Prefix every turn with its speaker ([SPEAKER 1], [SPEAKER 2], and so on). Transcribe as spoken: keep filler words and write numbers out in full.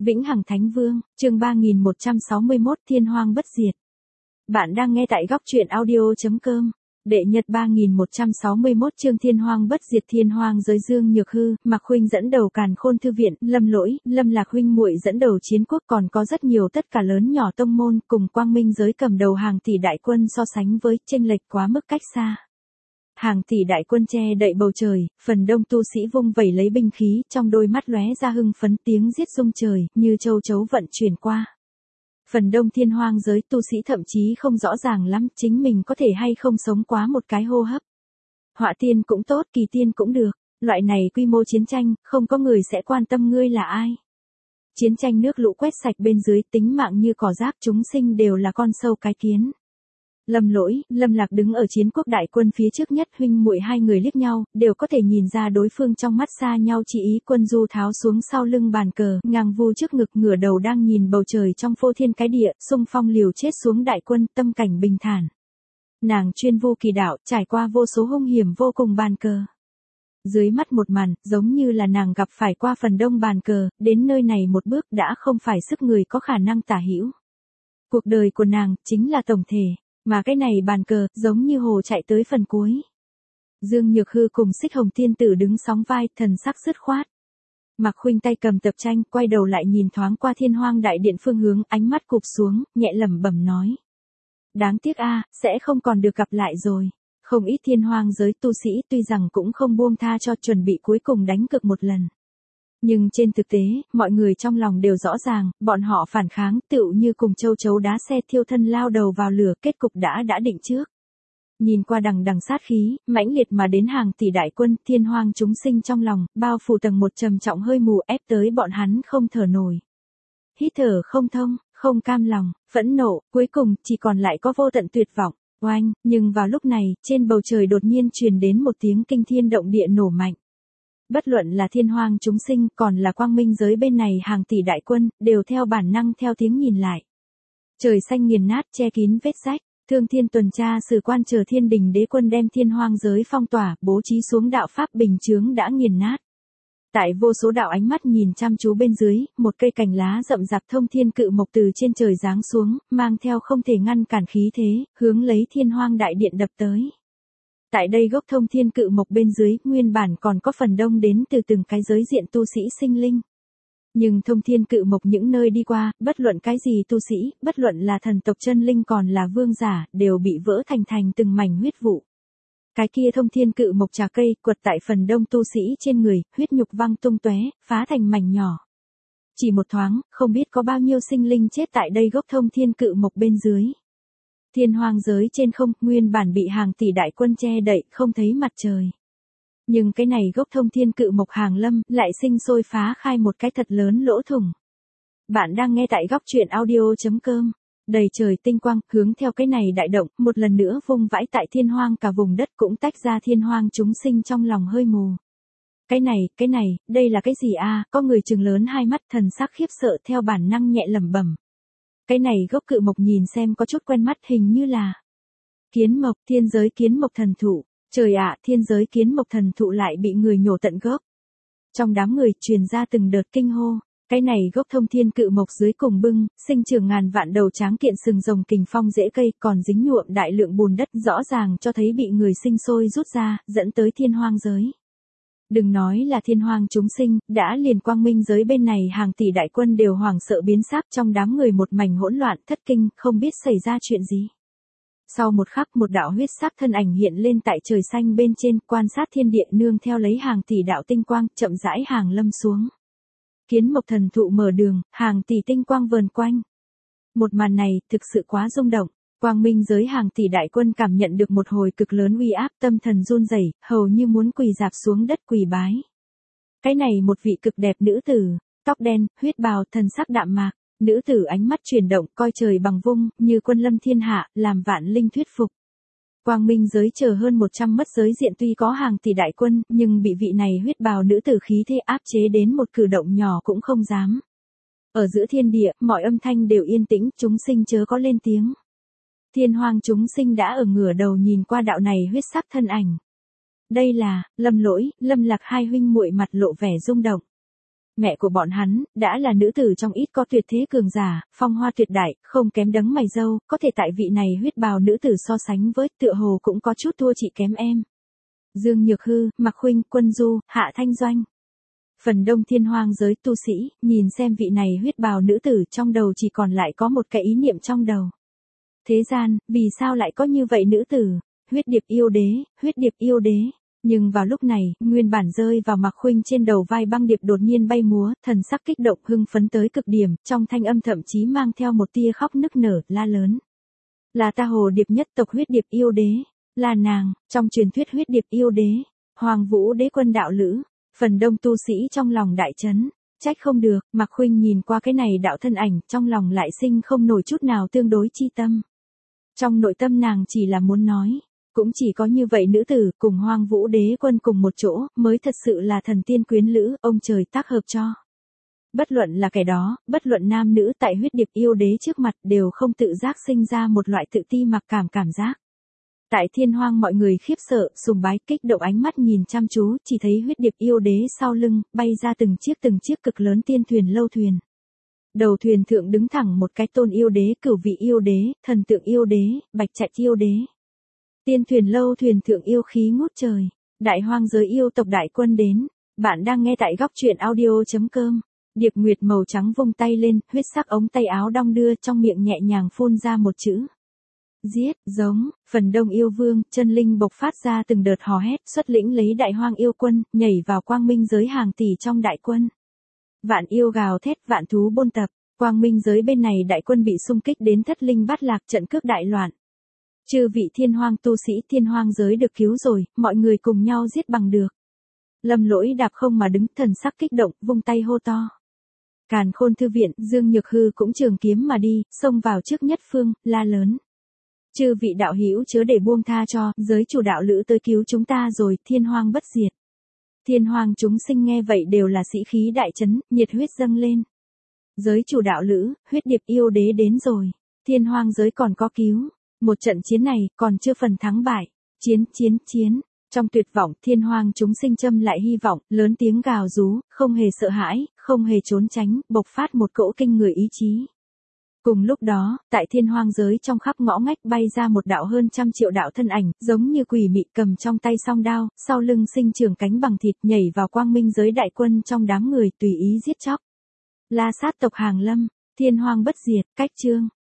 [SPEAKER 1] Vĩnh Hằng Thánh Vương, chương ba nghìn một trăm sáu mươi mốt Thiên Hoang Bất Diệt. Bạn đang nghe tại góc truyện audio.com. Đệ nhật ba nghìn một trăm sáu mươi mốt chương Thiên Hoang Bất Diệt. Thiên Hoang giới Dương Nhược Hư, Mạc Huynh dẫn đầu Càn Khôn Thư Viện, Lâm Lỗi, Lâm Lạc huynh muội dẫn đầu Chiến Quốc, còn có rất nhiều tất cả lớn nhỏ tông môn cùng Quang Minh giới cầm đầu hàng tỷ đại quân so sánh với chênh lệch quá mức cách xa. Hàng tỷ đại quân che đậy bầu trời, phần đông tu sĩ vung vẩy lấy binh khí, trong đôi mắt lóe ra hưng phấn, tiếng giết rung trời, như châu chấu vận chuyển qua. Phần đông thiên hoang giới tu sĩ thậm chí không rõ ràng lắm chính mình có thể hay không sống quá một cái hô hấp. Họa tiên cũng tốt, kỳ tiên cũng được, loại này quy mô chiến tranh, không có người sẽ quan tâm ngươi là ai. Chiến tranh nước lũ quét sạch bên dưới, tính mạng như cỏ rác, chúng sinh đều là con sâu cái kiến. Lâm Lỗi, Lâm Lạc đứng ở Chiến Quốc đại quân phía trước nhất, huynh muội hai người liếc nhau, đều có thể nhìn ra đối phương trong mắt xa nhau chỉ ý. Quân Du tháo xuống sau lưng bàn cờ, ngang vu trước ngực, ngửa đầu đang nhìn bầu trời trong phô thiên cái địa, xung phong liều chết xuống đại quân, tâm cảnh bình thản. Nàng chuyên vu kỳ đạo, trải qua vô số hung hiểm vô cùng bàn cờ. Dưới mắt một màn, giống như là nàng gặp phải qua phần đông bàn cờ, đến nơi này một bước đã không phải sức người có khả năng tả hữu. Cuộc đời của nàng, chính là tổng thể. Mà cái này bàn cờ, giống như hồ chạy tới phần cuối. Dương Nhược Hư cùng Xích Hồng Tiên Tử đứng sóng vai, thần sắc dứt khoát. Mạc Huynh tay cầm tập tranh, quay đầu lại nhìn thoáng qua Thiên Hoang đại điện phương hướng, ánh mắt cụp xuống, nhẹ lẩm bẩm nói. Đáng tiếc a, sẽ không còn được gặp lại rồi. Không ít thiên hoang giới tu sĩ tuy rằng cũng không buông tha cho, chuẩn bị cuối cùng đánh cược một lần. Nhưng trên thực tế, mọi người trong lòng đều rõ ràng, bọn họ phản kháng tựu như cùng châu chấu đá xe thiêu thân lao đầu vào lửa, kết cục đã đã định trước. Nhìn qua đằng đằng sát khí, mãnh liệt mà đến hàng tỷ đại quân, thiên hoang chúng sinh trong lòng, bao phủ tầng một trầm trọng hơi mù, ép tới bọn hắn không thở nổi. Hít thở không thông, không cam lòng, phẫn nộ, cuối cùng chỉ còn lại có vô tận tuyệt vọng. Oanh, nhưng vào lúc này, trên bầu trời đột nhiên truyền đến một tiếng kinh thiên động địa nổ mạnh. Bất luận là thiên hoang chúng sinh, còn là quang minh giới bên này hàng tỷ đại quân, đều theo bản năng theo tiếng nhìn lại. Trời xanh nghiền nát, che kín vết rách, Thương Thiên tuần tra sử quan chờ thiên đình đế quân đem thiên hoang giới phong tỏa, bố trí xuống đạo pháp bình chướng đã nghiền nát. Tại vô số đạo ánh mắt nhìn chăm chú bên dưới, một cây cành lá rậm rạp thông thiên cự mộc từ trên trời giáng xuống, mang theo không thể ngăn cản khí thế, hướng lấy thiên hoang đại điện đập tới. Tại đây gốc thông thiên cự mộc bên dưới, nguyên bản còn có phần đông đến từ từng cái giới diện tu sĩ sinh linh. Nhưng thông thiên cự mộc những nơi đi qua, bất luận cái gì tu sĩ, bất luận là thần tộc chân linh còn là vương giả, đều bị vỡ thành thành từng mảnh huyết vụ. Cái kia thông thiên cự mộc trà cây, quật tại phần đông tu sĩ trên người, huyết nhục văng tung tóe, phá thành mảnh nhỏ. Chỉ một thoáng, không biết có bao nhiêu sinh linh chết tại đây gốc thông thiên cự mộc bên dưới. Thiên hoang giới trên không, nguyên bản bị hàng tỷ đại quân che đậy, không thấy mặt trời. Nhưng cái này gốc thông thiên cự mộc hàng lâm, lại sinh sôi phá khai một cái thật lớn lỗ thủng. Bạn đang nghe tại góc truyện audio.com. Đầy trời tinh quang, hướng theo cái này đại động, một lần nữa vung vãi tại thiên hoang cả vùng đất, cũng tách ra thiên hoang chúng sinh trong lòng hơi mù. Cái này, cái này, đây là cái gì a? Có người trừng lớn hai mắt, thần sắc khiếp sợ, theo bản năng nhẹ lẩm bẩm. Cái này gốc cự mộc nhìn xem có chút quen mắt, hình như là kiến mộc, thiên giới kiến mộc thần thụ. Trời ạ, thiên giới kiến mộc thần thụ lại bị người nhổ tận gốc. Trong đám người truyền ra từng đợt kinh hô. Cái này gốc thông thiên cự mộc dưới cùng bưng, sinh trưởng ngàn vạn đầu tráng kiện sừng rồng kình phong rễ cây, còn dính nhuộm đại lượng bùn đất, rõ ràng cho thấy bị người sinh sôi rút ra, dẫn tới thiên hoang giới. Đừng nói là thiên hoang chúng sinh, đã liền quang minh giới bên này hàng tỷ đại quân đều hoảng sợ biến sắc, trong đám người một mảnh hỗn loạn, thất kinh, không biết xảy ra chuyện gì. Sau một khắc, một đạo huyết sắc thân ảnh hiện lên tại trời xanh bên trên, quan sát thiên địa, nương theo lấy hàng tỷ đạo tinh quang, chậm rãi hàng lâm xuống. Kiến mộc thần thụ mở đường, hàng tỷ tinh quang vờn quanh. Một màn này, thực sự quá rung động. Quang minh giới hàng tỷ đại quân cảm nhận được một hồi cực lớn uy áp, tâm thần run rẩy, hầu như muốn quỳ rạp xuống đất quỳ bái. Cái này một vị cực đẹp nữ tử, tóc đen, huyết bào, thần sắc đạm mạc. Nữ tử ánh mắt chuyển động, coi trời bằng vung, như quân lâm thiên hạ, làm vạn linh thuyết phục. Quang minh giới chờ hơn một trăm mất giới diện tuy có hàng tỷ đại quân, nhưng bị vị này huyết bào nữ tử khí thế áp chế đến một cử động nhỏ cũng không dám. Ở giữa thiên địa, mọi âm thanh đều yên tĩnh, chúng sinh chớ có lên tiếng. Thiên hoang chúng sinh đã ở ngửa đầu nhìn qua đạo này huyết sắc thân ảnh. Đây là, Lâm Lỗi, Lâm Lạc hai huynh muội mặt lộ vẻ rung động. mẹ của bọn hắn, đã là nữ tử trong ít có tuyệt thế cường giả, phong hoa tuyệt đại, không kém đấng mày râu, có thể tại vị này huyết bào nữ tử so sánh với, tựa hồ cũng có chút thua chị kém em. Dương Nhược Hư, Mạc Khuynh, Quân Du, Hạ Thanh Doanh. Phần đông thiên hoang giới tu sĩ, nhìn xem vị này huyết bào nữ tử trong đầu chỉ còn lại có một cái ý niệm trong đầu. Thế gian, vì sao lại có như vậy nữ tử? Huyết điệp yêu đế, huyết điệp yêu đế. Nhưng vào lúc này, nguyên bản rơi vào Mạc Khuynh trên đầu vai băng điệp đột nhiên bay múa, thần sắc kích động hưng phấn tới cực điểm, trong thanh âm thậm chí mang theo một tia khóc nức nở, la lớn. Là ta hồ điệp nhất tộc huyết điệp yêu đế, là nàng, trong truyền thuyết huyết điệp yêu đế, Hoàng Vũ đế quân đạo lữ. Phần đông tu sĩ trong lòng đại chấn, trách không được, Mạc Khuynh nhìn qua cái này đạo thân ảnh, trong lòng lại sinh không nổi chút nào tương đối chi tâm. Trong nội tâm nàng chỉ là muốn nói, cũng chỉ có như vậy nữ tử cùng Hoang Vũ đế quân cùng một chỗ, mới thật sự là thần tiên quyến lữ, ông trời tác hợp cho. Bất luận là kẻ đó, bất luận nam nữ tại huyết điệp yêu đế trước mặt đều không tự giác sinh ra một loại tự ti mặc cảm cảm giác. Tại thiên hoang mọi người khiếp sợ, sùng bái, kích động ánh mắt nhìn chăm chú, chỉ thấy huyết điệp yêu đế sau lưng, bay ra từng chiếc từng chiếc cực lớn tiên thuyền lâu thuyền. Đầu thuyền thượng đứng thẳng một cái tôn yêu đế, cửu vị yêu đế, thần tượng yêu đế, bạch trạch yêu đế. Tiên thuyền lâu thuyền thượng yêu khí ngút trời, đại hoang giới yêu tộc đại quân đến. Bạn đang nghe tại góc truyện audio chấm com. Điệp Nguyệt màu trắng vung tay lên, huyết sắc ống tay áo đong đưa, trong miệng nhẹ nhàng phun ra một chữ. Giết, giống, phần đông yêu vương, chân linh bộc phát ra từng đợt hò hét, xuất lĩnh lấy đại hoang yêu quân, nhảy vào quang minh giới hàng tỷ trong đại quân. Vạn yêu gào thét, vạn thú bôn tập, quang minh giới bên này đại quân bị xung kích đến thất linh bát lạc, trận cướp đại loạn. Chư vị thiên hoang tu sĩ thiên hoang giới được cứu rồi, mọi người cùng nhau giết bằng được. Lâm Lỗi đạp không mà đứng, thần sắc kích động, vung tay hô to. Càn Khôn thư viện, Dương Nhược Hư cũng trường kiếm mà đi, xông vào trước nhất phương, la lớn. Chư vị đạo hữu chớ để buông tha cho, giới chủ đạo lữ tới cứu chúng ta rồi, thiên hoang bất diệt. Thiên hoang chúng sinh nghe vậy đều là sĩ khí đại chấn, nhiệt huyết dâng lên. Giới chủ đạo lữ, huyết điệp yêu đế đến rồi, thiên hoang giới còn có cứu. Một trận chiến này, còn chưa phần thắng bại. Chiến, chiến, chiến. Trong tuyệt vọng, thiên hoang chúng sinh châm lại hy vọng, lớn tiếng gào rú, không hề sợ hãi, không hề trốn tránh, bộc phát một cỗ kinh người ý chí. Cùng lúc đó, tại thiên hoang giới trong khắp ngõ ngách bay ra một đạo hơn trăm triệu đạo thân ảnh, giống như quỷ mị cầm trong tay song đao, sau lưng sinh trường cánh bằng thịt nhảy vào quang minh giới đại quân trong đám người tùy ý giết chóc. La sát tộc hàng lâm, thiên hoang bất diệt, cách chương.